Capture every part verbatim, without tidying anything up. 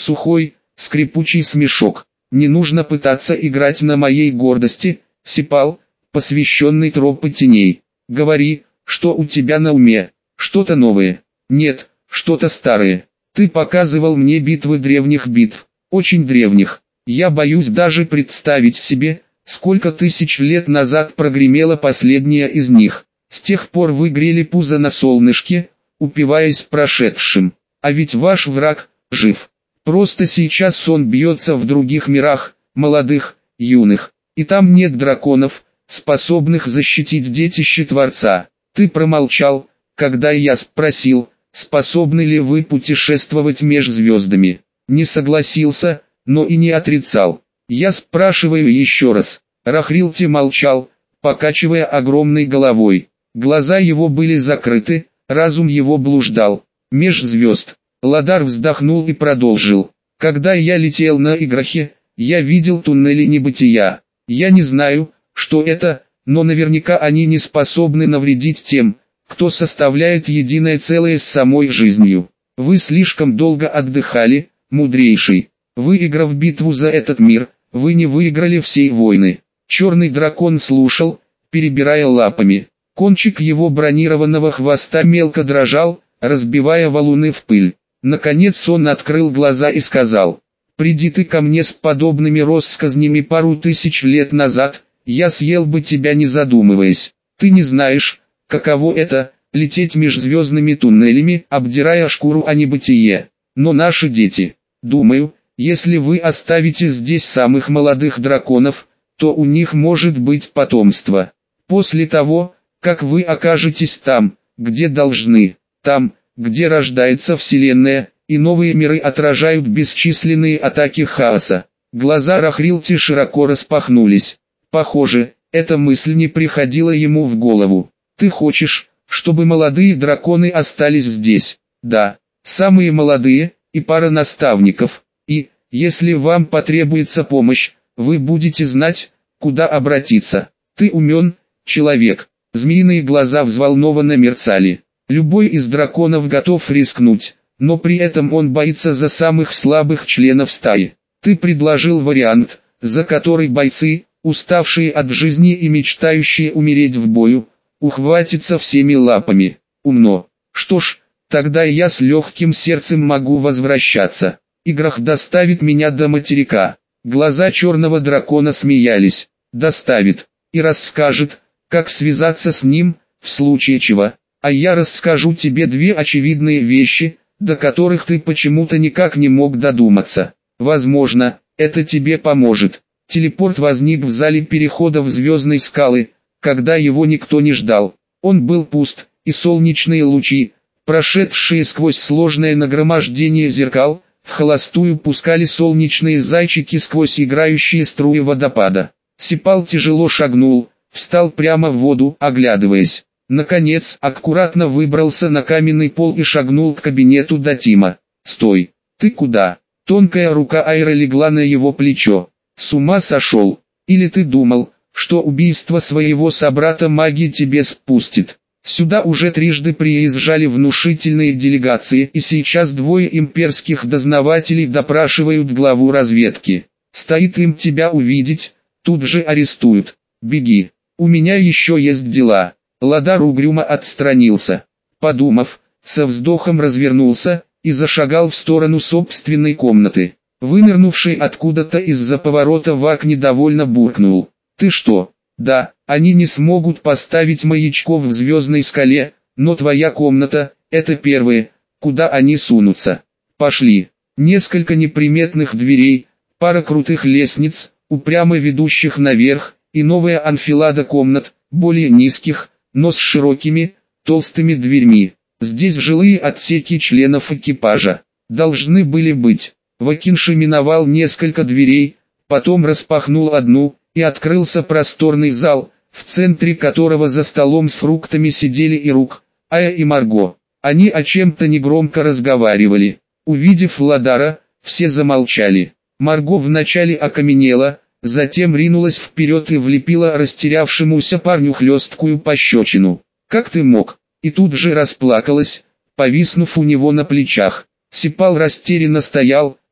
сухой, скрипучий смешок. Не нужно пытаться играть на моей гордости, Сипал, посвященный тропы теней. Говори, что у тебя на уме, что-то новое. Нет, что-то старое. Ты показывал мне битвы древних битв, очень древних. Я боюсь даже представить себе, сколько тысяч лет назад прогремела последняя из них. С тех пор вы грели пузо на солнышке, упиваясь прошедшим. А ведь ваш враг жив. Просто сейчас он бьется в других мирах, молодых, юных. И там нет драконов, способных защитить детище Творца. Ты промолчал, когда я спросил, способны ли вы путешествовать меж звездами. Не согласился, но и не отрицал. Я спрашиваю еще раз. Рахрилти молчал, покачивая огромной головой. Глаза его были закрыты, разум его блуждал. Меж звезд. Ладар вздохнул и продолжил. Когда я летел на Играхе, я видел туннели небытия. Я не знаю, что это, но наверняка они не способны навредить тем, кто составляет единое целое с самой жизнью. Вы слишком долго отдыхали, мудрейший. Выиграв битву за этот мир, вы не выиграли всей войны. Черный дракон слушал, перебирая лапами. Кончик его бронированного хвоста мелко дрожал, разбивая валуны в пыль. Наконец он открыл глаза и сказал: «Приди ты ко мне с подобными россказнями пару тысяч лет назад, я съел бы тебя не задумываясь. Ты не знаешь, каково это — лететь межзвездными туннелями, обдирая шкуру о небытие. Но наши дети, думаю, если вы оставите здесь самых молодых драконов, то у них может быть потомство. После того, как вы окажетесь там, где должны, там, где рождается Вселенная, и новые миры отражают бесчисленные атаки хаоса». Глаза Рахрилти широко распахнулись. Похоже, эта мысль не приходила ему в голову. «Ты хочешь, чтобы молодые драконы остались здесь?» «Да, самые молодые, и пара наставников, и, если вам потребуется помощь, вы будете знать, куда обратиться. Ты умен, человек». Змеиные глаза взволнованно мерцали. Любой из драконов готов рискнуть, но при этом он боится за самых слабых членов стаи. Ты предложил вариант, за который бойцы, уставшие от жизни и мечтающие умереть в бою, ухватятся всеми лапами. Умно. Что ж, тогда я с легким сердцем могу возвращаться. Играх доставит меня до материка. Глаза черного дракона смеялись. Доставит. И расскажет, как связаться с ним, в случае чего. А я расскажу тебе две очевидные вещи, до которых ты почему-то никак не мог додуматься. Возможно, это тебе поможет. Телепорт возник в зале перехода в звездной скалы, когда его никто не ждал. Он был пуст, и солнечные лучи, прошедшие сквозь сложное нагромождение зеркал, в холостую пускали солнечные зайчики сквозь играющие струи водопада. Сипал тяжело шагнул, встал прямо в воду, оглядываясь. Наконец, аккуратно выбрался на каменный пол и шагнул к кабинету Датима. «Стой! Ты куда?» Тонкая рука Айра легла на его плечо. «С ума сошел? Или ты думал, что убийство своего собрата маги тебе спустит?» Сюда уже трижды приезжали внушительные делегации, и сейчас двое имперских дознавателей допрашивают главу разведки. Стоит им тебя увидеть, тут же арестуют. Беги, у меня еще есть дела. Ладар угрюмо отстранился. Подумав, со вздохом развернулся и зашагал в сторону собственной комнаты. Вынырнувший откуда-то из-за поворота Вак недовольно буркнул: «Ты что? Да, они не смогут поставить маячков в звездной скале, но твоя комната – это первое, куда они сунутся. Пошли». Несколько неприметных дверей, пара крутых лестниц, упрямо ведущих наверх, и новая анфилада комнат, более низких, но с широкими, толстыми дверьми. Здесь жилые отсеки членов экипажа. Должны были быть. Вакинши миновал несколько дверей, потом распахнул одну, и открылся просторный зал, в центре которого за столом с фруктами сидели Ирук, Ая и Марго. Они о чем-то негромко разговаривали. Увидев Ладара, все замолчали. Марго вначале окаменела, затем ринулась вперед и влепила растерявшемуся парню хлесткую пощечину. «Как ты мог?» И тут же расплакалась, повиснув у него на плечах. Сипал растерянно стоял,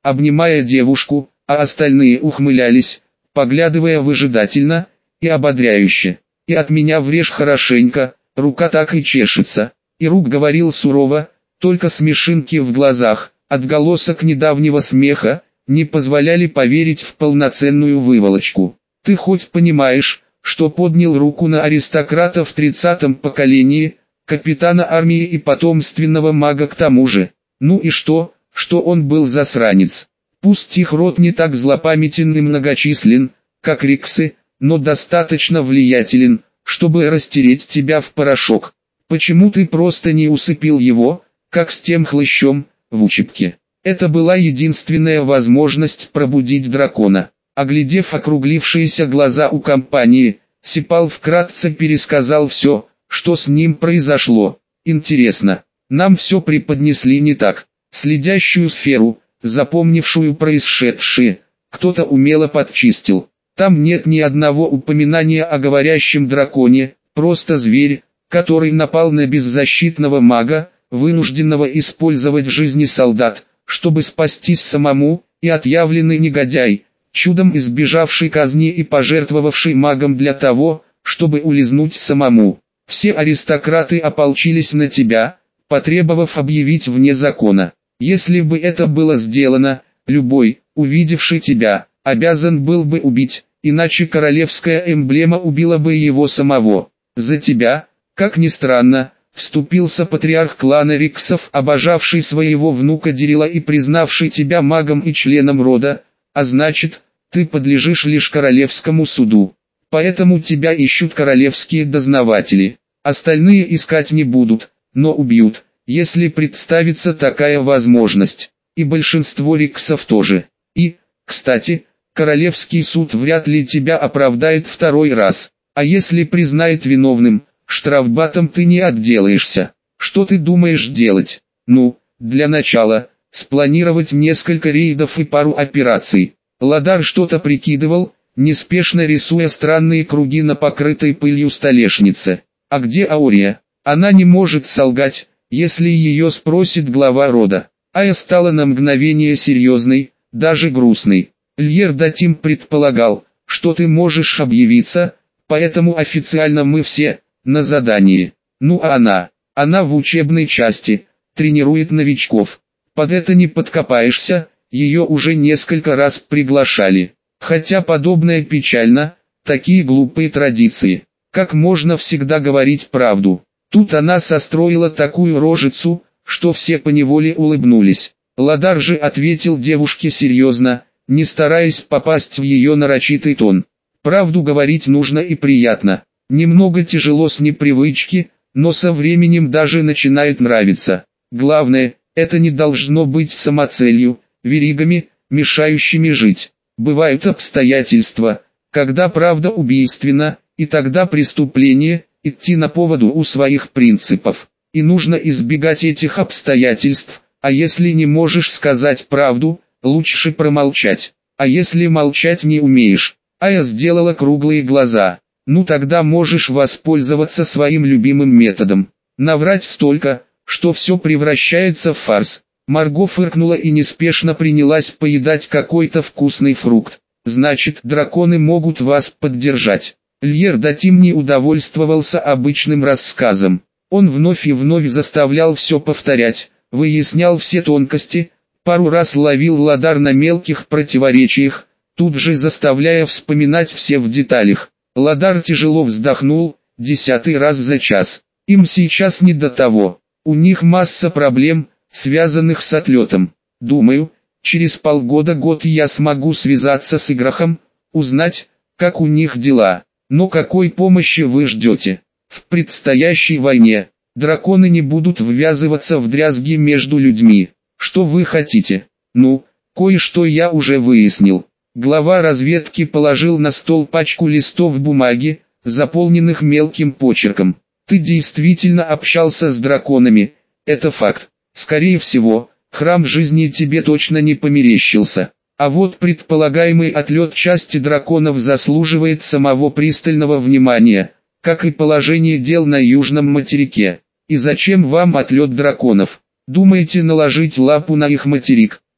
обнимая девушку, а остальные ухмылялись, поглядывая выжидательно и ободряюще. «И от меня врежь хорошенько, рука так и чешется». Ирук говорил сурово, только смешинки в глазах, отголосок недавнего смеха, не позволяли поверить в полноценную выволочку. «Ты хоть понимаешь, что поднял руку на аристократа в тридцатом поколении, капитана армии и потомственного мага к тому же? Ну и что, что он был засранец? Пусть их род не так злопамятен и многочислен, как Риксы, но достаточно влиятелен, чтобы растереть тебя в порошок. Почему ты просто не усыпил его, как с тем хлыщом, в учебке?» Это была единственная возможность пробудить дракона. Оглядев округлившиеся глаза у компании, Сипал вкратце пересказал все, что с ним произошло. «Интересно, нам все преподнесли не так. Следящую сферу, запомнившую происшедшее, кто-то умело подчистил. Там нет ни одного упоминания о говорящем драконе, просто зверь, который напал на беззащитного мага, вынужденного использовать жизни солдат, чтобы спастись самому, и отъявленный негодяй, чудом избежавший казни и пожертвовавший магом для того, чтобы улизнуть самому. Все аристократы ополчились на тебя, потребовав объявить вне закона. Если бы это было сделано, любой, увидевший тебя, обязан был бы убить, иначе королевская эмблема убила бы его самого. За тебя, как ни странно, вступился патриарх клана Риксов, обожавший своего внука Дирила и признавший тебя магом и членом рода, а значит, ты подлежишь лишь королевскому суду. Поэтому тебя ищут королевские дознаватели. Остальные искать не будут, но убьют, если представится такая возможность. И большинство Риксов тоже. И, кстати, королевский суд вряд ли тебя оправдает второй раз. А если признает виновным, штрафбатом ты не отделаешься. Что ты думаешь делать? Ну, для начала, спланировать несколько рейдов и пару операций. Ладар что-то прикидывал, неспешно рисуя странные круги на покрытой пылью столешнице. А где Аурия? Она не может солгать, если ее спросит глава рода. Ая стала на мгновение серьезной, даже грустной. Льер Датим предполагал, что ты можешь объявиться, поэтому официально мы все на задании. Ну а она? Она в учебной части, тренирует новичков. Под это не подкопаешься, ее уже несколько раз приглашали. Хотя подобное печально, такие глупые традиции. Как можно всегда говорить правду? Тут она состроила такую рожицу, что все поневоле улыбнулись. Ладар же ответил девушке серьезно, не стараясь попасть в ее нарочитый тон. Правду говорить нужно и приятно. Немного тяжело с непривычки, но со временем даже начинает нравиться. Главное, это не должно быть самоцелью, веригами, мешающими жить. Бывают обстоятельства, когда правда убийственна, и тогда преступление – идти на поводу у своих принципов. И нужно избегать этих обстоятельств, а если не можешь сказать правду, лучше промолчать. А если молчать не умеешь? Ая сделала круглые глаза. Ну тогда можешь воспользоваться своим любимым методом. Наврать столько, что все превращается в фарс. Марго фыркнула и неспешно принялась поедать какой-то вкусный фрукт. Значит, драконы могут вас поддержать. Льер Датим не удовольствовался обычным рассказом. Он вновь и вновь заставлял все повторять, выяснял все тонкости, пару раз ловил Ладар на мелких противоречиях, тут же заставляя вспоминать все в деталях. Ладар тяжело вздохнул, десятый раз за час. Им сейчас не до того. У них масса проблем, связанных с отлетом. Думаю, через полгода-год я смогу связаться с Играхом, узнать, как у них дела. Но какой помощи вы ждете? В предстоящей войне драконы не будут ввязываться в дрязги между людьми. Что вы хотите? Ну, кое-что я уже выяснил. Глава разведки положил на стол пачку листов бумаги, заполненных мелким почерком. Ты действительно общался с драконами, это факт. Скорее всего, храм жизни тебе точно не померещился. А вот предполагаемый отлет части драконов заслуживает самого пристального внимания, как и положение дел на южном материке. И зачем вам отлет драконов? Думаете наложить лапу на их материк?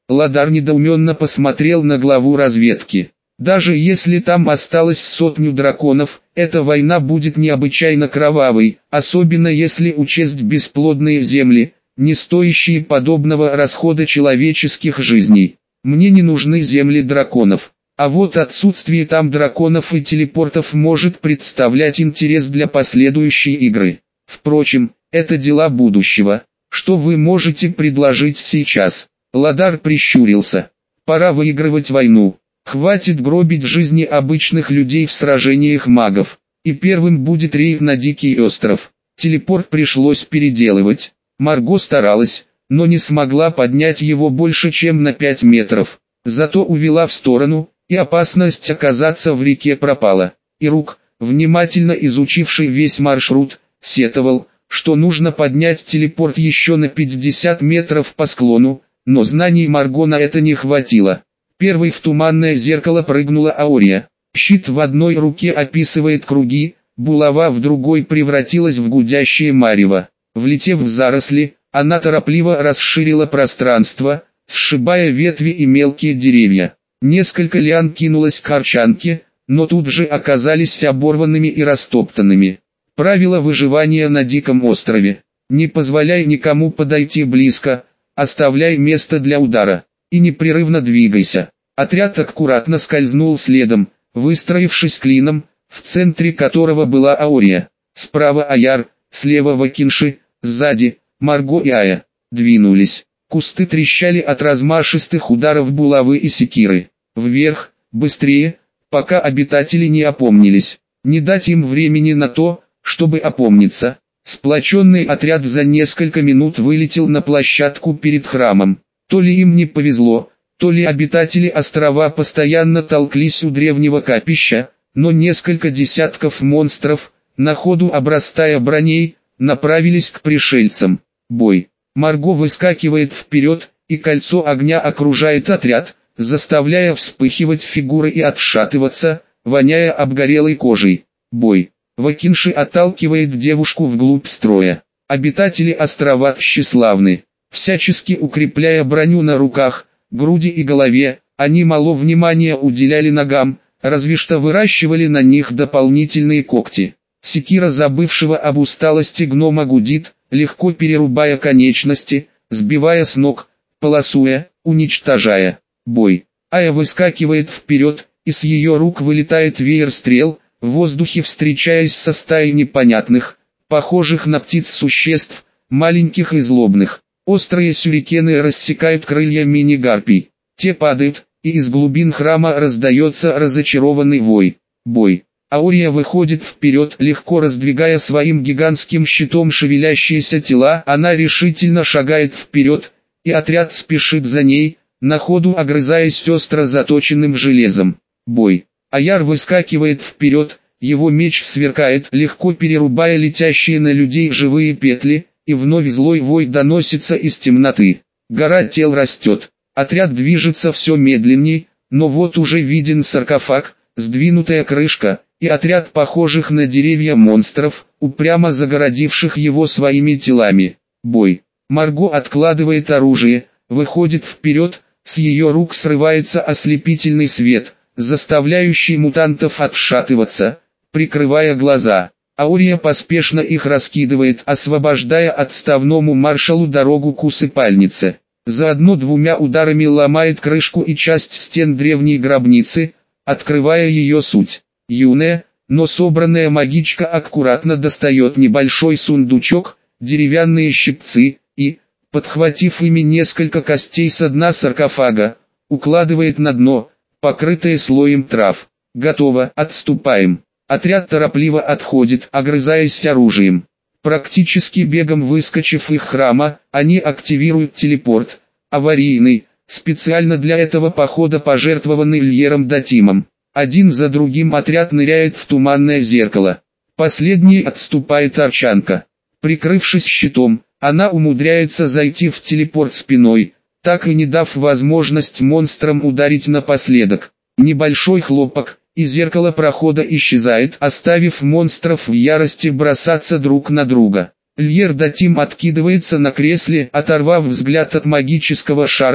Ладар недоуменно посмотрел на главу разведки. Даже если там осталось сотню драконов, эта война будет необычайно кровавой, особенно если учесть бесплодные земли, не стоящие подобного расхода человеческих жизней. Мне не нужны земли драконов. А вот отсутствие там драконов и телепортов может представлять интерес для последующей игры. Впрочем, это дела будущего. Что вы можете предложить сейчас? Ладар прищурился. Пора выигрывать войну. Хватит гробить жизни обычных людей в сражениях магов. И первым будет рейд на Дикий остров. Телепорт пришлось переделывать. Марго старалась, но не смогла поднять его больше чем на пять метров. Зато увела в сторону, и опасность оказаться в реке пропала. И Рук, внимательно изучивший весь маршрут, сетовал, что нужно поднять телепорт еще на пятьдесят метров по склону, но знаний Марго на это не хватило. Первой в туманное зеркало прыгнула Аория. Щит в одной руке описывает круги, булава в другой превратилась в гудящее марево. Влетев в заросли, она торопливо расширила пространство, сшибая ветви и мелкие деревья. Несколько лиан кинулось к арчанке, но тут же оказались оборванными и растоптанными. Правило выживания на Диком острове. Не позволяй никому подойти близко, оставляй место для удара, и непрерывно двигайся. Отряд аккуратно скользнул следом, выстроившись клином, в центре которого была Аория. Справа Аяр, слева Вакинши, сзади Марго и Ая. Двинулись. Кусты трещали от размашистых ударов булавы и секиры. Вверх, быстрее, пока обитатели не опомнились. Не дать им времени на то, чтобы опомниться. Сплоченный отряд за несколько минут вылетел на площадку перед храмом. То ли им не повезло, то ли обитатели острова постоянно толклись у древнего капища, но несколько десятков монстров, на ходу обрастая броней, направились к пришельцам. Бой. Марго выскакивает вперед, и кольцо огня окружает отряд, заставляя вспыхивать фигуры и отшатываться, воняя обгорелой кожей. Бой. Вакинши отталкивает девушку вглубь строя. Обитатели острова тщеславны. Всячески укрепляя броню на руках, груди и голове, они мало внимания уделяли ногам, разве что выращивали на них дополнительные когти. Секира забывшего об усталости гнома гудит, легко перерубая конечности, сбивая с ног, полосуя, уничтожая. Бой. Ая выскакивает вперед, и с ее рук вылетает веер стрел, в воздухе встречаясь со стаей непонятных, похожих на птиц существ, маленьких и злобных. Острые сюрикены рассекают крылья мини-гарпий. Те падают, и из глубин храма раздается разочарованный вой. Бой. Аория выходит вперед, легко раздвигая своим гигантским щитом шевелящиеся тела. Она решительно шагает вперед, и отряд спешит за ней, на ходу огрызаясь остро заточенным железом. Бой. Аяр выскакивает вперед, его меч сверкает, легко перерубая летящие на людей живые петли, и вновь злой вой доносится из темноты. Гора тел растет. Отряд движется все медленней, но вот уже виден саркофаг, сдвинутая крышка, и отряд похожих на деревья монстров, упрямо загородивших его своими телами. Бой. Марго откладывает оружие, выходит вперед, с ее рук срывается ослепительный свет, заставляющий мутантов отшатываться, прикрывая глаза. Аория поспешно их раскидывает, освобождая отставному маршалу дорогу к усыпальнице. Заодно двумя ударами ломает крышку и часть стен древней гробницы, открывая ее суть. Юная, но собранная магичка аккуратно достает небольшой сундучок, деревянные щипцы, и, подхватив ими несколько костей со дна саркофага, укладывает на дно, покрытое слоем трав. Готово, отступаем. Отряд торопливо отходит, огрызаясь оружием. Практически бегом выскочив из храма, они активируют телепорт, аварийный, специально для этого похода пожертвованный Льером Датимом. Один за другим отряд ныряет в туманное зеркало. Последний отступает Арчанка. Прикрывшись щитом, она умудряется зайти в телепорт спиной, так и не дав возможность монстрам ударить напоследок. Небольшой хлопок, и зеркало прохода исчезает, оставив монстров в ярости бросаться друг на друга. Льер Датим откидывается на кресле, оторвав взгляд от магического шара,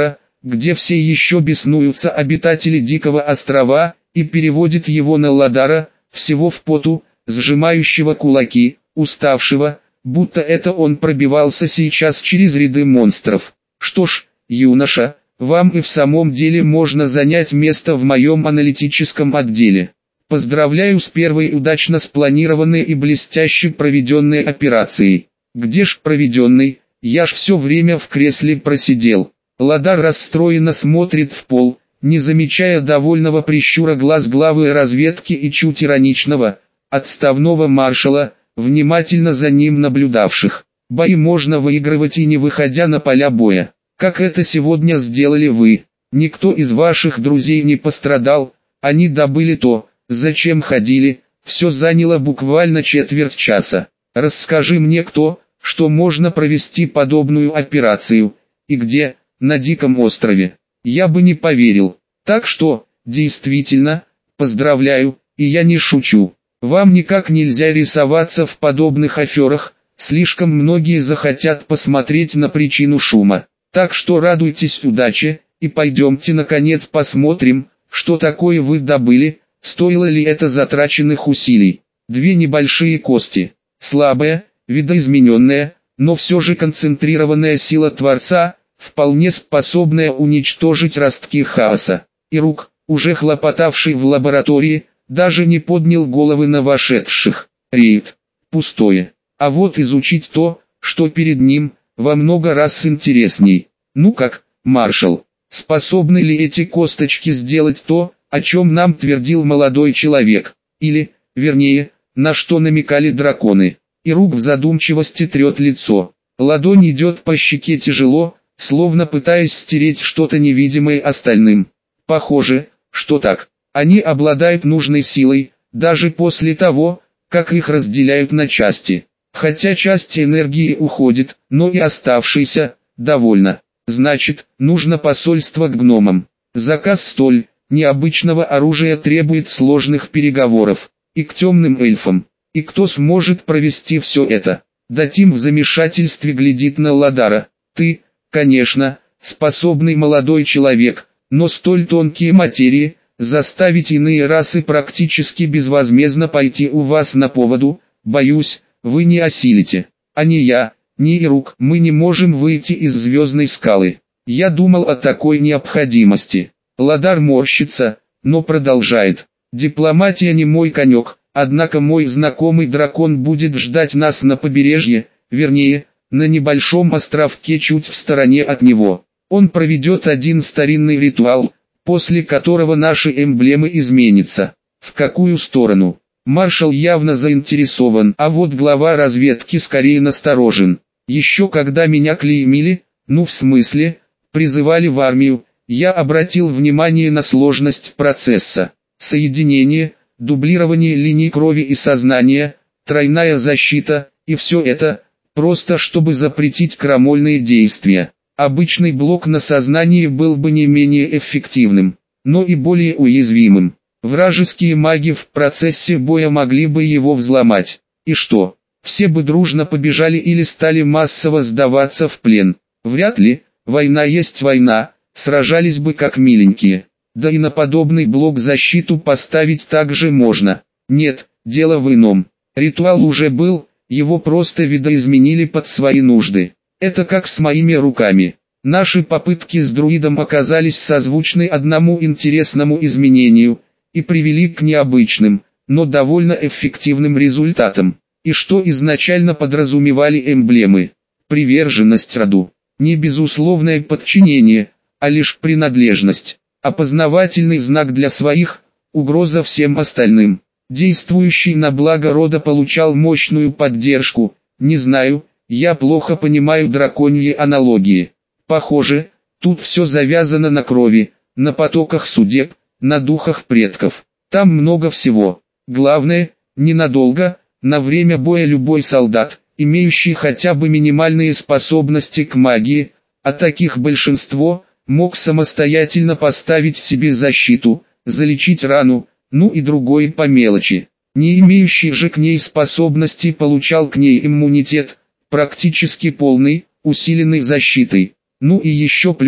где все еще беснуются обитатели Дикого острова, и переводит его на Ладара, всего в поту, сжимающего кулаки, уставшего, будто это он пробивался сейчас через ряды монстров. Что ж, юноша, вам и в самом деле можно занять место в моем аналитическом отделе. Поздравляю с первой удачно спланированной и блестяще проведенной операцией. Где ж проведенной, я ж все время в кресле просидел. Ладар расстроенно смотрит в пол, не замечая довольного прищура глаз главы разведки и чуть ироничного, отставного маршала, внимательно за ним наблюдавших. Бои можно выигрывать и не выходя на поля боя, как это сегодня сделали вы. Никто из ваших друзей не пострадал, они добыли то, зачем ходили, все заняло буквально четверть часа. Расскажи мне кто, что можно провести подобную операцию, и где, на Диком острове. Я бы не поверил. Так что, действительно, поздравляю, и я не шучу. Вам никак нельзя рисоваться в подобных аферах, слишком многие захотят посмотреть на причину шума. Так что радуйтесь удаче, и пойдемте наконец посмотрим, что такое вы добыли, стоило ли это затраченных усилий. Две небольшие кости, слабая, видоизмененная, но все же концентрированная сила Творца, вполне способная уничтожить ростки хаоса. И Рук, уже хлопотавший в лаборатории, даже не поднял головы на вошедших. Рейд. Пустое. А вот изучить то, что перед ним, во много раз интересней. Ну как, маршал, способны ли эти косточки сделать то, о чем нам твердил молодой человек? Или, вернее, на что намекали драконы? И Рук в задумчивости трет лицо. Ладонь идет по щеке тяжело, словно пытаясь стереть что-то невидимое остальным. Похоже, что так. Они обладают нужной силой, даже после того, как их разделяют на части. Хотя часть энергии уходит, но и оставшейся, довольно. Значит, нужно посольство к гномам. Заказ столь необычного оружия требует сложных переговоров. И к темным эльфам. И кто сможет провести все это? Датим в замешательстве глядит на Ладара. Ты, конечно, способный молодой человек, но столь тонкие материи, заставить иные расы практически безвозмездно пойти у вас на поводу, боюсь, вы не осилите. А ни я, ни Ирук, мы не можем выйти из звездной скалы. Я думал о такой необходимости. Ладар морщится, но продолжает. Дипломатия не мой конек, однако мой знакомый дракон будет ждать нас на побережье, вернее, на небольшом островке чуть в стороне от него. Он проведет один старинный ритуал, после которого наши эмблемы изменятся. В какую сторону? Маршал явно заинтересован, а вот глава разведки скорее насторожен. Еще когда меня клеймили, ну в смысле, призывали в армию, я обратил внимание на сложность процесса. Соединение, дублирование линий крови и сознания, тройная защита, и все это, просто чтобы запретить крамольные действия. Обычный блок на сознании был бы не менее эффективным, но и более уязвимым. Вражеские маги в процессе боя могли бы его взломать. И что? Все бы дружно побежали или стали массово сдаваться в плен? Вряд ли, война есть война, сражались бы как миленькие. Да и на подобный блок защиту поставить также можно. Нет, дело в ином. Ритуал уже был, его просто видоизменили под свои нужды. Это как с моими руками. Наши попытки с друидом оказались созвучны одному интересному изменению, и привели к необычным, но довольно эффективным результатам. И что изначально подразумевали эмблемы? Приверженность роду. Не безусловное подчинение, а лишь принадлежность. Опознавательный знак для своих, угроза всем остальным. Действующий на благо рода получал мощную поддержку. Не знаю, я плохо понимаю драконьи аналогии. Похоже, тут все завязано на крови, на потоках судеб, на духах предков. Там много всего. Главное, ненадолго, на время боя любой солдат, имеющий хотя бы минимальные способности к магии, а таких большинство, мог самостоятельно поставить себе защиту, залечить рану, ну и другое по мелочи. Не имеющий же к ней способности получал к ней иммунитет, практически полный, усиленный защитой. Ну и еще плюс,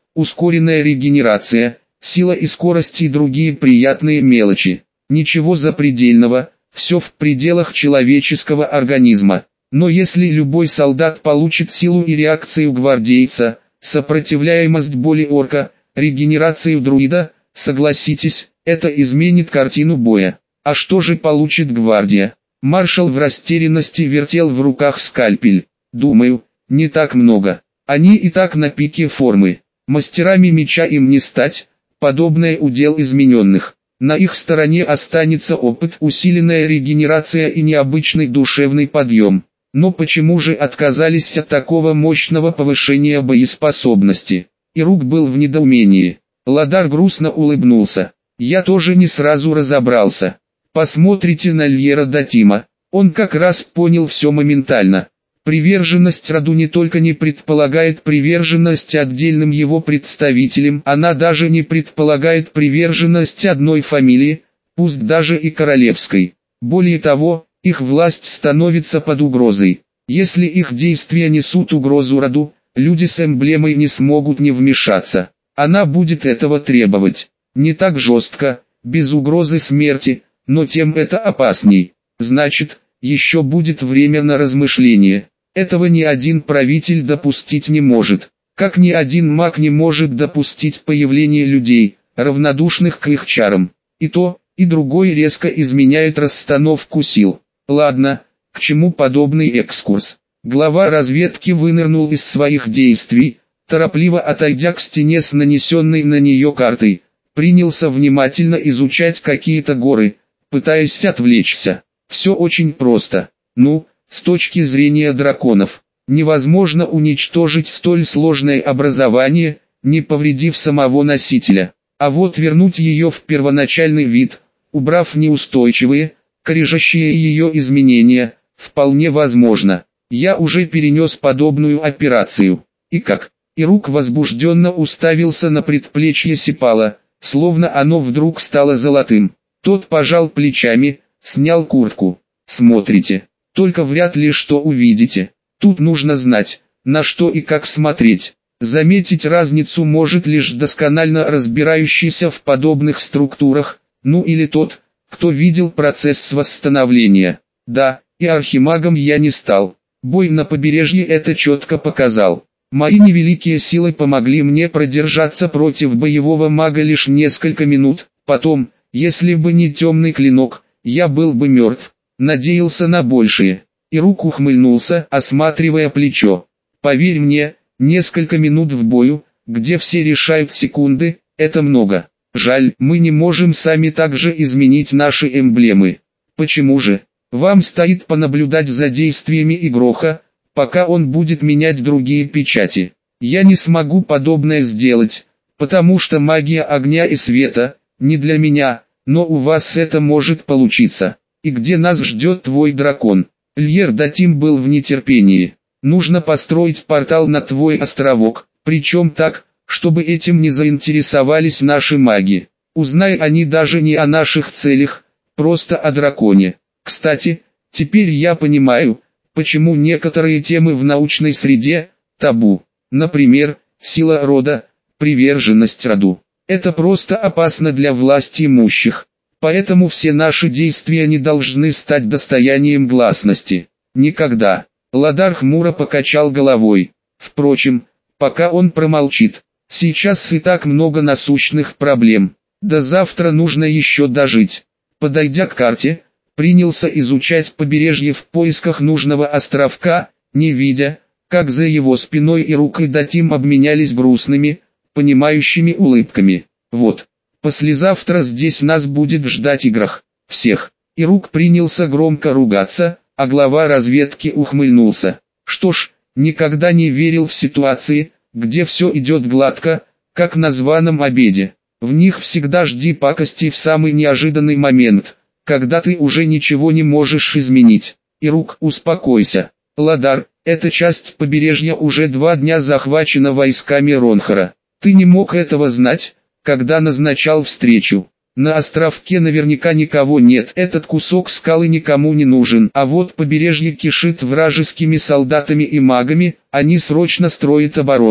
ускоренная регенерация, сила и скорость и другие приятные мелочи. Ничего запредельного, все в пределах человеческого организма. Но если любой солдат получит силу и реакцию гвардейца, сопротивляемость боли орка, регенерацию друида, согласитесь, это изменит картину боя. А что же получит гвардия? Маршал в растерянности вертел в руках скальпель. Думаю, не так много. Они и так на пике формы. Мастерами меча им не стать, подобное удел измененных. На их стороне останется опыт, усиленная регенерация и необычный душевный подъем. Но почему же отказались от такого мощного повышения боеспособности? Ирук был в недоумении. Ладар грустно улыбнулся. Я тоже не сразу разобрался. Посмотрите на Льера Датима. Он как раз понял все моментально. Приверженность роду не только не предполагает приверженность отдельным его представителям, она даже не предполагает приверженность одной фамилии, пусть даже и королевской. Более того, их власть становится под угрозой. Если их действия несут угрозу роду, люди с эмблемой не смогут не вмешаться. Она будет этого требовать. Не так жестко, без угрозы смерти, но тем это опасней. Значит, еще будет время на размышление. Этого ни один правитель допустить не может. Как ни один маг не может допустить появление людей, равнодушных к их чарам. И то, и другой резко изменяет расстановку сил. Ладно, к чему подобный экскурс? Глава разведки вынырнул из своих действий, торопливо отойдя к стене с нанесенной на нее картой. Принялся внимательно изучать какие-то горы, пытаясь отвлечься. Все очень просто. Ну, с точки зрения драконов, невозможно уничтожить столь сложное образование, не повредив самого носителя. А вот вернуть ее в первоначальный вид, убрав неустойчивые, корежащие ее изменения, вполне возможно. Я уже перенес подобную операцию. И как? Ирук возбужденно уставился на предплечье Сипала, словно оно вдруг стало золотым. Тот пожал плечами, снял куртку. Смотрите. Только вряд ли что увидите. Тут нужно знать, на что и как смотреть. Заметить разницу может лишь досконально разбирающийся в подобных структурах, ну или тот, кто видел процесс восстановления. Да, и архимагом я не стал. Бой на побережье это четко показал. Мои невеликие силы помогли мне продержаться против боевого мага лишь несколько минут, потом, если бы не темный клинок, я был бы мертв. Надеялся на большее. Ирук ухмыльнулся, осматривая плечо. Поверь мне, несколько минут в бою, где все решают секунды, это много. Жаль, мы не можем сами также изменить наши эмблемы. Почему же? Вам стоит понаблюдать за действиями Игроха, пока он будет менять другие печати. Я не смогу подобное сделать, потому что магия огня и света, не для меня, но у вас это может получиться. И где нас ждет твой дракон? Льер Датим был в нетерпении. Нужно построить портал на твой островок, причем так, чтобы этим не заинтересовались наши маги. Узнай они даже не о наших целях, просто о драконе. Кстати, теперь я понимаю, почему некоторые темы в научной среде – табу. Например, сила рода, приверженность роду. Это просто опасно для власти имущих. Поэтому все наши действия не должны стать достоянием гласности. Никогда. Ладар хмуро покачал головой. Впрочем, пока он промолчит. Сейчас и так много насущных проблем. До завтра нужно еще дожить. Подойдя к карте, принялся изучать побережье в поисках нужного островка, не видя, как за его спиной Ирук и Датим обменялись грустными, понимающими улыбками. Вот. Послезавтра здесь нас будет ждать Играх. Всех. Ирук принялся громко ругаться, а глава разведки ухмыльнулся. Что ж, никогда не верил в ситуации, где все идет гладко, как на званом обеде. В них всегда жди пакости в самый неожиданный момент, когда ты уже ничего не можешь изменить. Ирук, успокойся. Ладар, эта часть побережья уже два дня захвачена войсками Ронхара. Ты не мог этого знать, когда назначал встречу. На островке наверняка никого нет, этот кусок скалы никому не нужен, а вот побережье кишит вражескими солдатами и магами, они срочно строят оборону.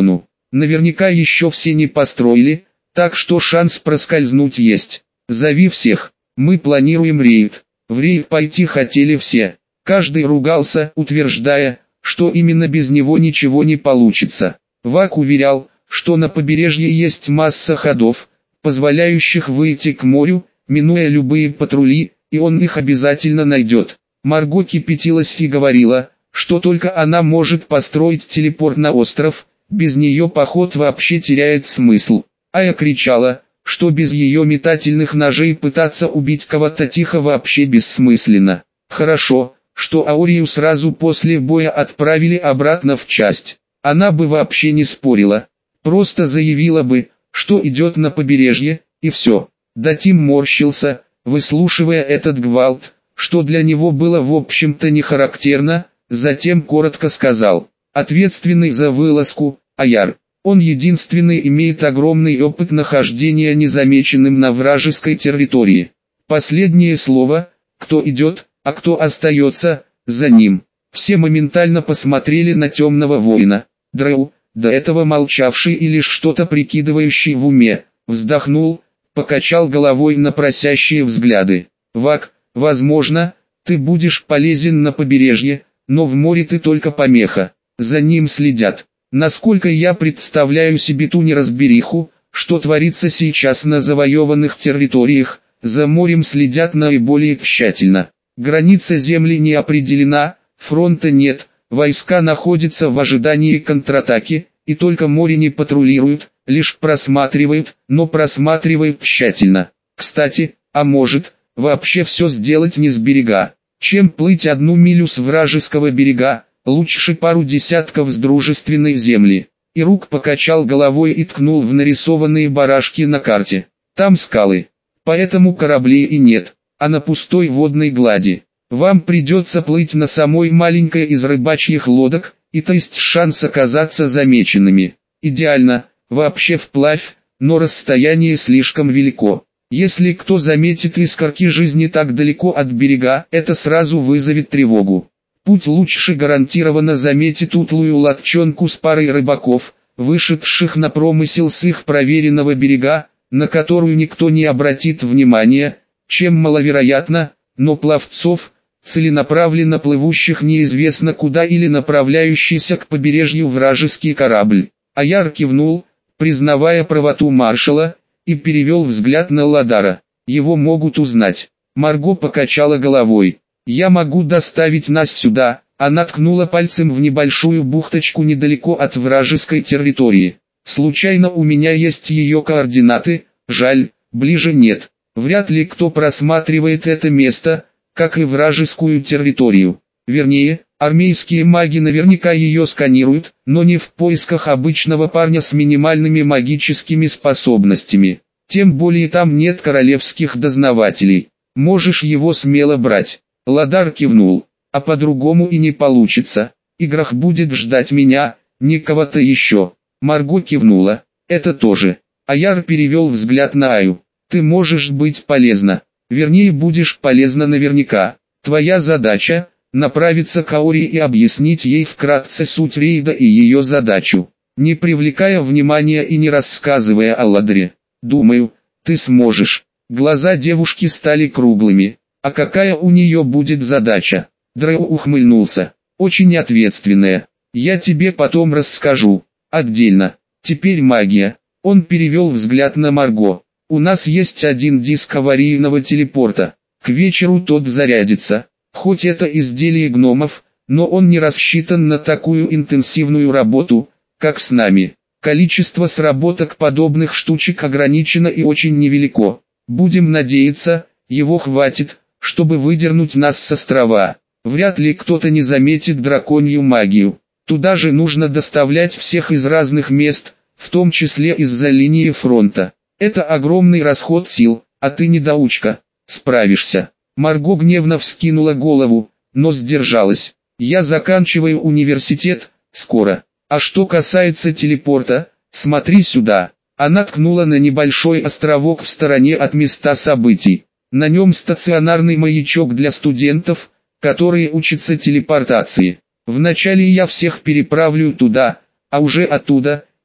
Наверняка еще все не построили, так что шанс проскользнуть есть. Зови всех, мы планируем рейд. В рейд пойти хотели все. Каждый ругался, утверждая, что именно без него ничего не получится. Вак уверял, что на побережье есть масса ходов, позволяющих выйти к морю, минуя любые патрули, и он их обязательно найдет. Марго кипятилась и говорила, что только она может построить телепорт на остров, без нее поход вообще теряет смысл. Ая кричала, что без ее метательных ножей пытаться убить кого-то тихо вообще бессмысленно. Хорошо, что Аорию сразу после боя отправили обратно в часть. Она бы вообще не спорила, просто заявила бы, что идет на побережье, и все. Да Тим морщился, выслушивая этот гвалт, что для него было в общем-то не характерно, затем коротко сказал: ответственный за вылазку, Аяр. Он единственный имеет огромный опыт нахождения незамеченным на вражеской территории. Последнее слово, кто идет, а кто остается, за ним. Все моментально посмотрели на темного воина. Дрэу, до этого молчавший и лишь что-то прикидывающий в уме, вздохнул, покачал головой на просящие взгляды. Вак, возможно, ты будешь полезен на побережье, но в море ты только помеха. За ним следят. Насколько я представляю себе ту неразбериху, что творится сейчас на завоеванных территориях, за морем следят наиболее тщательно. Граница земли не определена, фронта нет, войска находятся в ожидании контратаки, и только море не патрулируют, лишь просматривают, но просматривают тщательно. Кстати, а может, вообще все сделать не с берега, чем плыть одну милю с вражеского берега, лучше пару десятков с дружественной земли. И Рук покачал головой и ткнул в нарисованные барашки на карте. Там скалы, поэтому кораблей и нет, а на пустой водной глади. Вам придется плыть на самой маленькой из рыбачьих лодок, и то есть шанс оказаться замеченными. Идеально, вообще вплавь, но расстояние слишком велико. Если кто заметит искорки жизни так далеко от берега, это сразу вызовет тревогу. Путь лучше гарантированно заметит утлую лодчонку с парой рыбаков, вышедших на промысел с их проверенного берега, на которую никто не обратит внимания, чем маловероятно, но пловцов, целенаправленно плывущих неизвестно куда или направляющийся к побережью вражеский корабль. Аяр кивнул, признавая правоту маршала, и перевел взгляд на Ладара. Его могут узнать. Марго покачала головой. «Я могу доставить нас сюда», она ткнула пальцем в небольшую бухточку недалеко от вражеской территории. «Случайно у меня есть ее координаты, жаль, ближе нет. Вряд ли кто просматривает это место, как и вражескую территорию. Вернее, армейские маги наверняка ее сканируют, но не в поисках обычного парня с минимальными магическими способностями. Тем более там нет королевских дознавателей. Можешь его смело брать». Ладар кивнул. «А по-другому и не получится. Играх будет ждать меня, не кого-то еще». Марго кивнула. «Это тоже». Аяр перевел взгляд на Аю. «Ты можешь быть полезна. Вернее, будешь полезна наверняка. Твоя задача – направиться к Аории и объяснить ей вкратце суть рейда и ее задачу, не привлекая внимания и не рассказывая о Ладаре. Думаю, ты сможешь». Глаза девушки стали круглыми. «А какая у нее будет задача?» Дрэу ухмыльнулся. «Очень ответственная. Я тебе потом расскажу. Отдельно. Теперь магия». Он перевел взгляд на Марго. «У нас есть один диск аварийного телепорта. К вечеру тот зарядится. Хоть это изделие гномов, но он не рассчитан на такую интенсивную работу, как с нами. Количество сработок подобных штучек ограничено и очень невелико. Будем надеяться, его хватит, чтобы выдернуть нас с острова. Вряд ли кто-то не заметит драконью магию. Туда же нужно доставлять всех из разных мест, в том числе из-за линии фронта. Это огромный расход сил, а ты недоучка. Справишься». Марго гневно вскинула голову, но сдержалась. «Я заканчиваю университет, скоро. А что касается телепорта, смотри сюда». Она ткнула на небольшой островок в стороне от места событий. На нем стационарный маячок для студентов, которые учатся телепортации. Вначале я всех переправлю туда, а уже оттуда,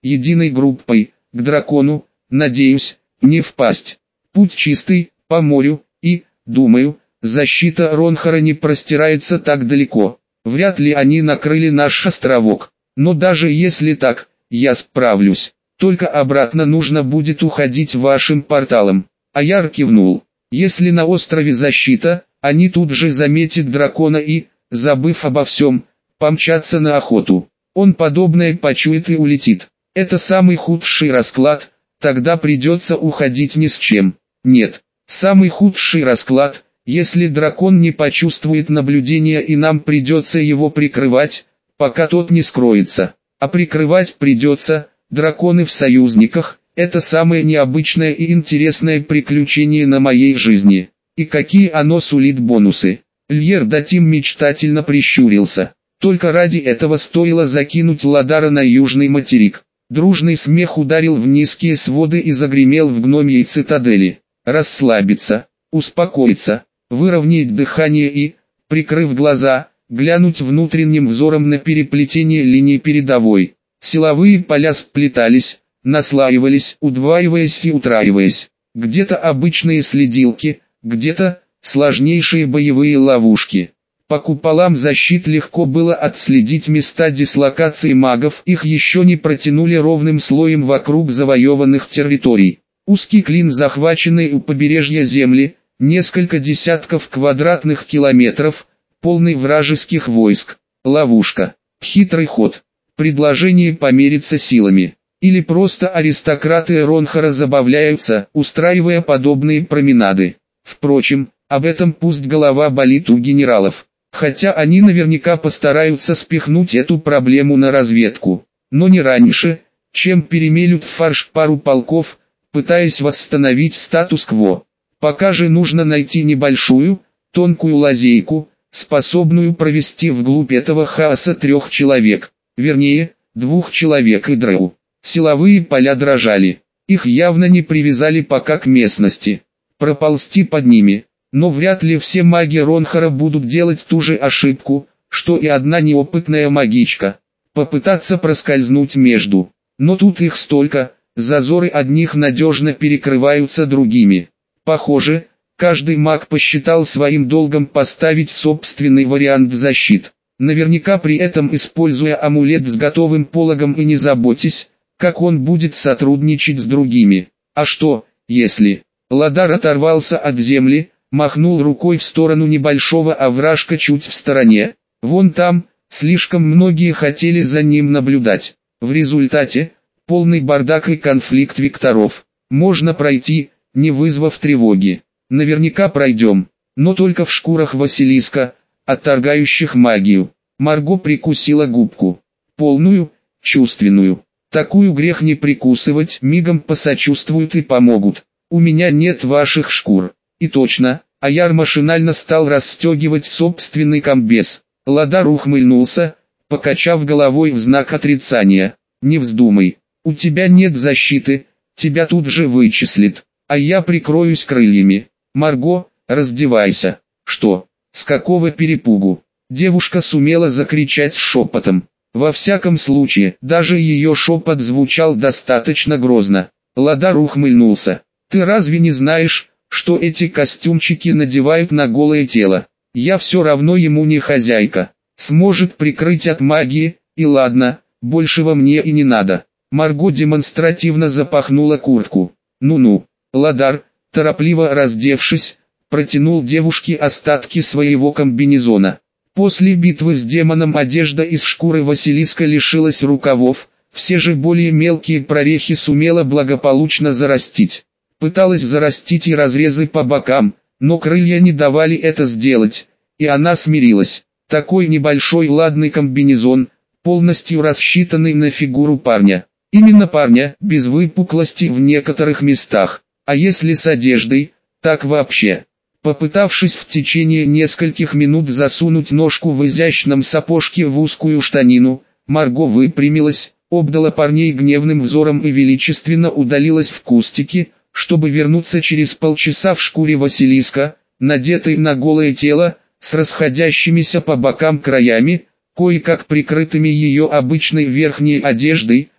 единой группой, к дракону, надеюсь, не впасть. Путь чистый, по морю, и, думаю, защита Ронхара не простирается так далеко. Вряд ли они накрыли наш островок. Но даже если так, я справлюсь. Только обратно нужно будет уходить вашим порталом. Аяр кивнул. Если на острове защита, они тут же заметят дракона и, забыв обо всем, помчатся на охоту. Он подобное почует и улетит. Это самый худший расклад, тогда придется уходить ни с чем. Нет, самый худший расклад, если дракон не почувствует наблюдения и нам придется его прикрывать, пока тот не скроется. А прикрывать придется, драконы в союзниках, это самое необычное и интересное приключение на моей жизни. И какие оно сулит бонусы. Льер Датим мечтательно прищурился. Только ради этого стоило закинуть Ладара на южный материк. Дружный смех ударил в низкие своды и загремел в гномьей цитадели. Расслабиться, успокоиться, выровнять дыхание и, прикрыв глаза, глянуть внутренним взором на переплетение линий передовой. Силовые поля сплетались, наслаивались, удваиваясь и утраиваясь. Где-то обычные следилки, где-то сложнейшие боевые ловушки. По куполам защит легко было отследить места дислокации магов, их еще не протянули ровным слоем вокруг завоеванных территорий. Узкий клин захваченной у побережья земли, несколько десятков квадратных километров, полный вражеских войск, ловушка, хитрый ход, предложение помериться силами. Или просто аристократы Ронхара забавляются, устраивая подобные променады. Впрочем, об этом пусть голова болит у генералов. Хотя они наверняка постараются спихнуть эту проблему на разведку. Но не раньше, чем перемелют в фарш пару полков, пытаясь восстановить статус-кво. Пока же нужно найти небольшую, тонкую лазейку, способную провести вглубь этого хаоса трех человек. Вернее, двух человек и дроу. Силовые поля дрожали. Их явно не привязали пока к местности. Проползти под ними. Но вряд ли все маги Ронхара будут делать ту же ошибку, что и одна неопытная магичка. Попытаться проскользнуть между. Но тут их столько, зазоры одних надежно перекрываются другими. Похоже, каждый маг посчитал своим долгом поставить собственный вариант защит. Наверняка при этом используя амулет с готовым пологом и не заботьтесь, как он будет сотрудничать с другими. А что, если... Ладар оторвался от земли, махнул рукой в сторону небольшого овражка чуть в стороне. Вон там, слишком многие хотели за ним наблюдать. В результате, полный бардак и конфликт векторов. Можно пройти, не вызвав тревоги. Наверняка пройдем, но только в шкурах Василиска, отторгающих магию. Марго прикусила губку. Полную, чувственную. Такую грех не прикусывать, мигом посочувствуют и помогут. У меня нет ваших шкур. И точно, Аяр машинально стал расстегивать собственный комбез. Ладар ухмыльнулся, покачав головой в знак отрицания. Не вздумай, у тебя нет защиты, тебя тут же вычислит, а я прикроюсь крыльями. Марго, раздевайся. Что, с какого перепугу? Девушка сумела закричать шепотом. Во всяком случае, даже ее шепот звучал достаточно грозно. Ладар ухмыльнулся. Ты разве не знаешь, что эти костюмчики надевают на голое тело? Я все равно ему не хозяйка. Сможет прикрыть от магии, и ладно, большего мне и не надо. Марго демонстративно запахнула куртку. Ну-ну, Ладар, торопливо раздевшись, протянул девушке остатки своего комбинезона. После битвы с демоном одежда из шкуры Василиска лишилась рукавов, все же более мелкие прорехи сумела благополучно зарастить. Пыталась зарастить и разрезы по бокам, но крылья не давали это сделать, и она смирилась. Такой небольшой ладный комбинезон, полностью рассчитанный на фигуру парня. Именно парня, без выпуклости в некоторых местах, а если с одеждой, так вообще. Попытавшись в течение нескольких минут засунуть ножку в изящном сапожке в узкую штанину, Марго выпрямилась, обдала парней гневным взором и величественно удалилась в кустики, чтобы вернуться через полчаса в шкуре Василиска, надетой на голое тело, с расходящимися по бокам краями, кое-как прикрытыми ее обычной верхней одеждой,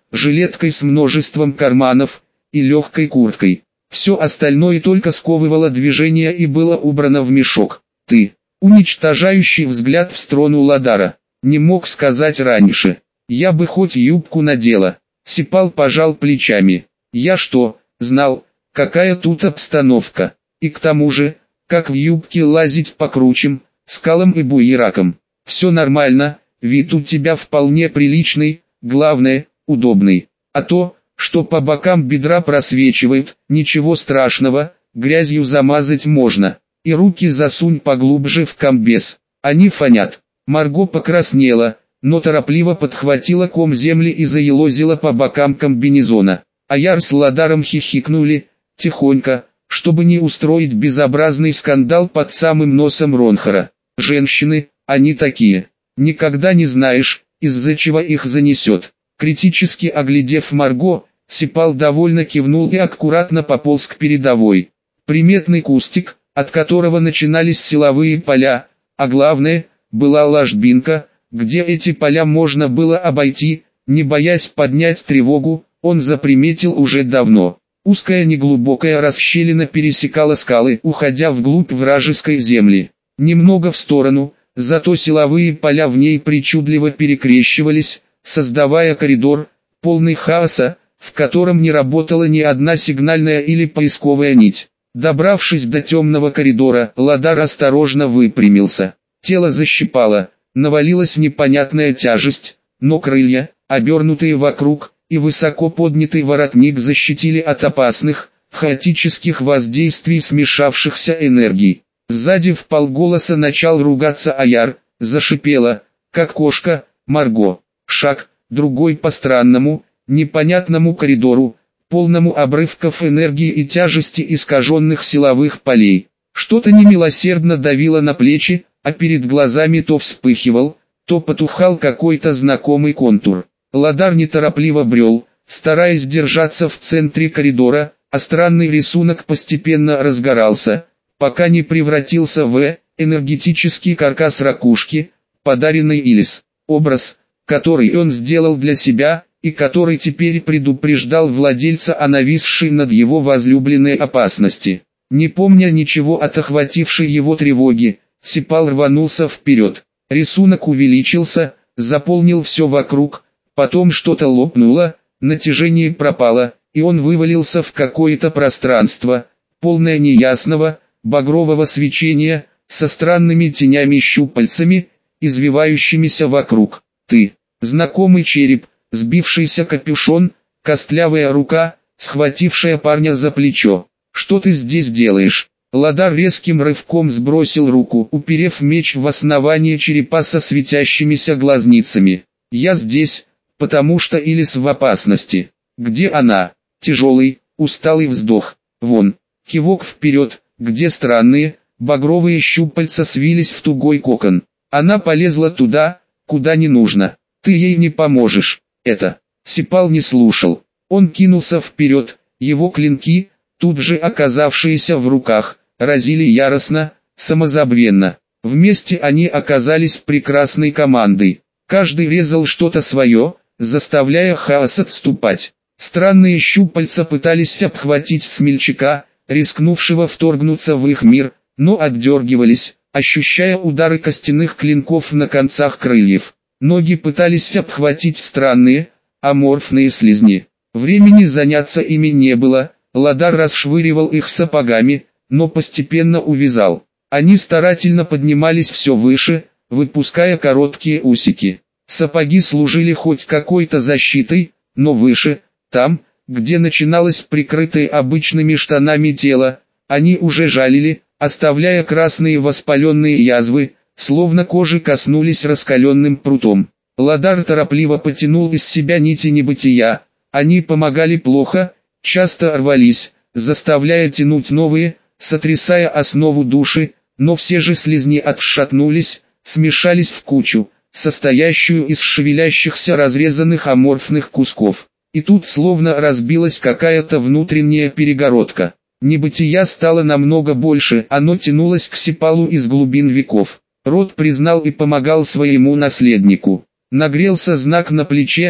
жилеткой с множеством карманов и легкой курткой. Все остальное только сковывало движение и было убрано в мешок. «Ты». Уничтожающий взгляд в сторону Ладара. «Не мог сказать раньше. Я бы хоть юбку надела». Сипал пожал плечами. «Я что, знал, какая тут обстановка? И к тому же, как в юбке лазить по кручам, скалам и буеракам? Все нормально, вид у тебя вполне приличный, главное, удобный. А то, что по бокам бедра просвечивают, ничего страшного, грязью замазать можно. И руки засунь поглубже в комбез, они фонят». Марго покраснела, но торопливо подхватила ком земли и заелозила по бокам комбинезона. Аяр с Ладаром хихикнули, тихонько, чтобы не устроить безобразный скандал под самым носом Ронхара. Женщины, они такие. Никогда не знаешь, из-за чего их занесет. Критически оглядев Марго, Сипал довольно кивнул и аккуратно пополз к передовой. Приметный кустик, от которого начинались силовые поля, а главное, была ложбинка, где эти поля можно было обойти, не боясь поднять тревогу, он заприметил уже давно. Узкая неглубокая расщелина пересекала скалы, уходя вглубь вражеской земли. Немного в сторону, зато силовые поля в ней причудливо перекрещивались, создавая коридор, полный хаоса, в котором не работала ни одна сигнальная или поисковая нить. Добравшись до темного коридора, Ладар осторожно выпрямился. Тело защипало, навалилась непонятная тяжесть, но крылья, обернутые вокруг, и высоко поднятый воротник защитили от опасных, хаотических воздействий смешавшихся энергий. Сзади вполголоса начал ругаться Аяр, зашипела, как кошка, Марго. Шаг, другой по странному, непонятному коридору, полному обрывков энергии и тяжести искаженных силовых полей. Что-то немилосердно давило на плечи, а перед глазами то вспыхивал, то потухал какой-то знакомый контур. Ладар неторопливо брел, стараясь держаться в центре коридора, а странный рисунок постепенно разгорался, пока не превратился в энергетический каркас ракушки, подаренный Илис. Образ, который он сделал для себя, и который теперь предупреждал владельца о нависшей над его возлюбленной опасности. Не помня ничего от охватившей его тревоги, Сипал рванулся вперед. Рисунок увеличился, заполнил все вокруг, потом что-то лопнуло, натяжение пропало, и он вывалился в какое-то пространство, полное неясного, багрового свечения, со странными тенями-щупальцами, извивающимися вокруг. «Ты». Знакомый череп, сбившийся капюшон, костлявая рука, схватившая парня за плечо. «Что ты здесь делаешь?» Ладар резким рывком сбросил руку, уперев меч в основание черепа со светящимися глазницами. «Я здесь, потому что Илис в опасности». «Где она?» Тяжелый, усталый вздох. «Вон». Кивок вперед, где странные, багровые щупальца свились в тугой кокон. Она полезла туда, куда не нужно. Ты ей не поможешь. Это. Сипал не слушал. Он кинулся вперед, его клинки, тут же оказавшиеся в руках, разили яростно, самозабвенно. Вместе они оказались прекрасной командой. Каждый резал что-то свое, заставляя хаос отступать. Странные щупальца пытались обхватить смельчака, рискнувшего вторгнуться в их мир, но отдергивались, ощущая удары костяных клинков на концах крыльев. Ноги пытались обхватить странные, аморфные слизни. Времени заняться ими не было, Ладар расшвыривал их сапогами, но постепенно увязал. Они старательно поднимались все выше, выпуская короткие усики. Сапоги служили хоть какой-то защитой, но выше, там, где начиналось прикрытое обычными штанами тело, они уже жалили, оставляя красные воспаленные язвы, словно кожи коснулись раскаленным прутом. Ладар торопливо потянул из себя нити небытия, они помогали плохо, часто рвались, заставляя тянуть новые, сотрясая основу души, но все же слизни отшатнулись, смешались в кучу, состоящую из шевелящихся разрезанных аморфных кусков. И тут словно разбилась какая-то внутренняя перегородка. Небытия стало намного больше, оно тянулось к Сипалу из глубин веков. Род признал и помогал своему наследнику. Нагрелся знак на плече,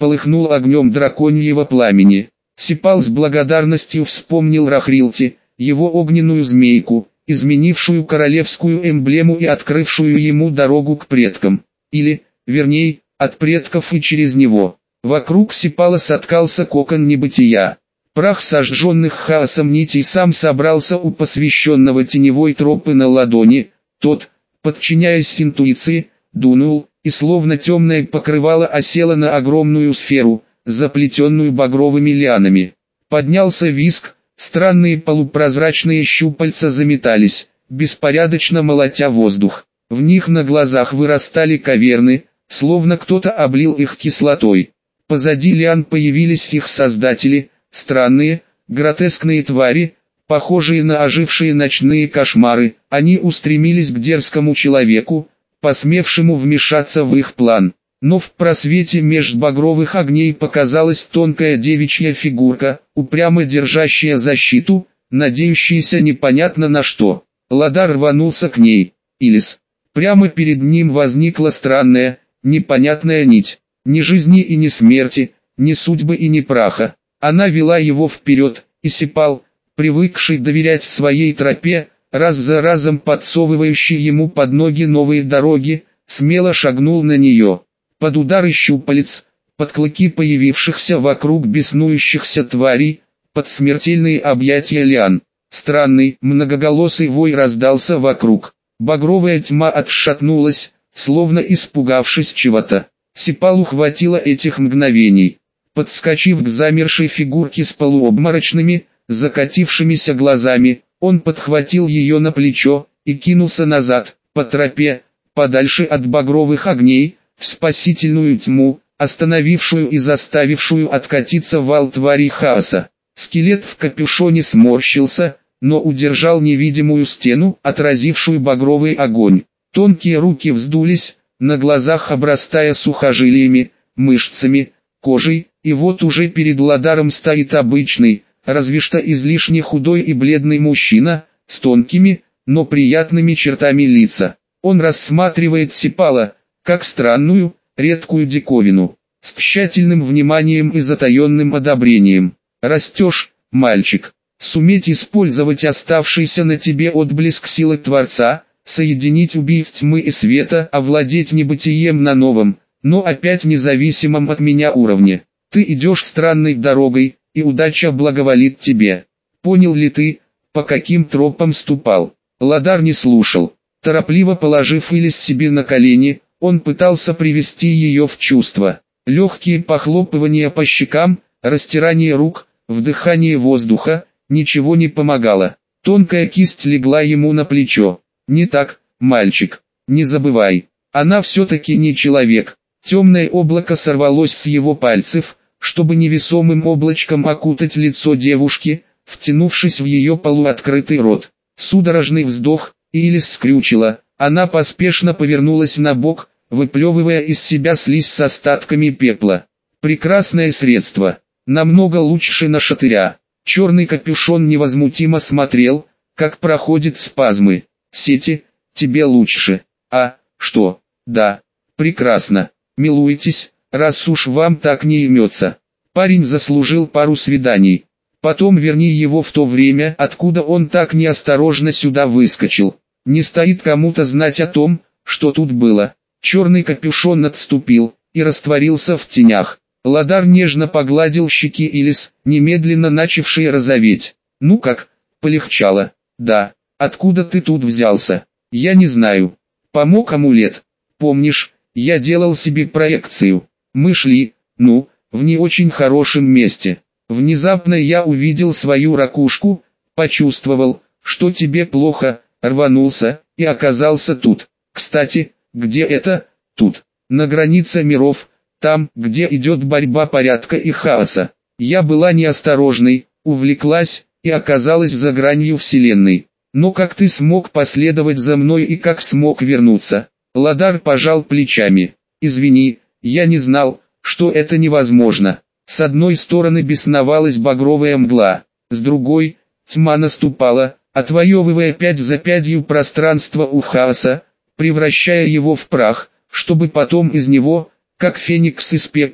полыхнул огнем драконьего пламени. Сипал с благодарностью вспомнил Рахрилти, его огненную змейку, изменившую королевскую эмблему и открывшую ему дорогу к предкам. Или, вернее, от предков и через него. Вокруг Сипала соткался кокон небытия. Прах сожженных хаосом нитей сам собрался у посвященного теневой тропы на ладони. Тот, подчиняясь интуиции, дунул, и словно темное покрывало осело на огромную сферу, заплетенную багровыми лианами. Поднялся визг, странные полупрозрачные щупальца заметались, беспорядочно молотя воздух. В них на глазах вырастали каверны, словно кто-то облил их кислотой. Позади лиан появились их создатели, странные, гротескные твари, похожие на ожившие ночные кошмары. Они устремились к дерзкому человеку, посмевшему вмешаться в их план. Но в просвете меж багровых огней показалась тонкая девичья фигурка, упрямо держащая защиту, надеющаяся непонятно на что. Ладар рванулся к ней. Илис. Прямо перед ним возникла странная, непонятная нить. Ни жизни и ни смерти, ни судьбы и ни праха. Она вела его вперед, и Сипал, привыкший доверять своей тропе, раз за разом подсовывающий ему под ноги новые дороги, смело шагнул на нее. Под удары щупалец, под клыки появившихся вокруг беснующихся тварей, под смертельные объятия лиан. Странный, многоголосый вой раздался вокруг. Багровая тьма отшатнулась, словно испугавшись чего-то. Сипалу хватило этих мгновений. Подскочив к замершей фигурке с полуобморочными, закатившимися глазами, он подхватил ее на плечо и кинулся назад, по тропе, подальше от багровых огней, в спасительную тьму, остановившую и заставившую откатиться вал тварей хаоса. Скелет в капюшоне сморщился, но удержал невидимую стену, отразившую багровый огонь. Тонкие руки вздулись, на глазах обрастая сухожилиями, мышцами, кожей, и вот уже перед Ладаром стоит обычный, разве что излишне худой и бледный мужчина, с тонкими, но приятными чертами лица. Он рассматривает Сипала, как странную, редкую диковину, с тщательным вниманием и затаенным одобрением. «Растешь, мальчик, суметь использовать оставшийся на тебе отблеск силы Творца, соединить убийц тьмы и света, овладеть небытием на новом, но опять независимом от меня уровне. Ты идешь странной дорогой, и удача благоволит тебе. Понял ли ты, по каким тропам ступал?» Ладар не слушал. Торопливо положив Илис себе на колени, он пытался привести ее в чувство. Легкие похлопывания по щекам, растирание рук, вдыхание воздуха, ничего не помогало. Тонкая кисть легла ему на плечо. «Не так, мальчик, не забывай, она все-таки не человек». Темное облако сорвалось с его пальцев, чтобы невесомым облачком окутать лицо девушки, втянувшись в ее полуоткрытый рот. Судорожный вздох, и Илис скрючила, она поспешно повернулась на бок, выплевывая из себя слизь с остатками пепла. Прекрасное средство, намного лучше нашатыря. Черный капюшон невозмутимо смотрел, как проходят спазмы. «Сети, тебе лучше». «А, что? Да, прекрасно. Милуйтесь, раз уж вам так не имется». Парень заслужил пару свиданий. Потом верни его в то время, откуда он так неосторожно сюда выскочил. Не стоит кому-то знать о том, что тут было. Черный капюшон отступил и растворился в тенях. Ладар нежно погладил щеки Илис, немедленно начавшие розоветь. «Ну как, полегчало?» «Да. Откуда ты тут взялся?» «Я не знаю. Помог амулет. Помнишь, я делал себе проекцию. Мы шли, ну, в не очень хорошем месте. Внезапно я увидел свою ракушку, почувствовал, что тебе плохо, рванулся и оказался тут. Кстати, где это? Тут. На границе миров, там, где идет борьба порядка и хаоса. Я была неосторожной, увлеклась и оказалась за гранью вселенной. Но как ты смог последовать за мной и как смог вернуться?» Ладар пожал плечами. «Извини, я не знал, что это невозможно. С одной стороны бесновалась багровая мгла, с другой, тьма наступала, отвоевывая пять за пятью пространство у хаоса, превращая его в прах, чтобы потом из него, как феникс из пепла,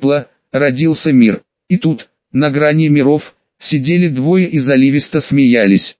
родился мир. И тут, на грани миров, сидели двое и заливисто смеялись.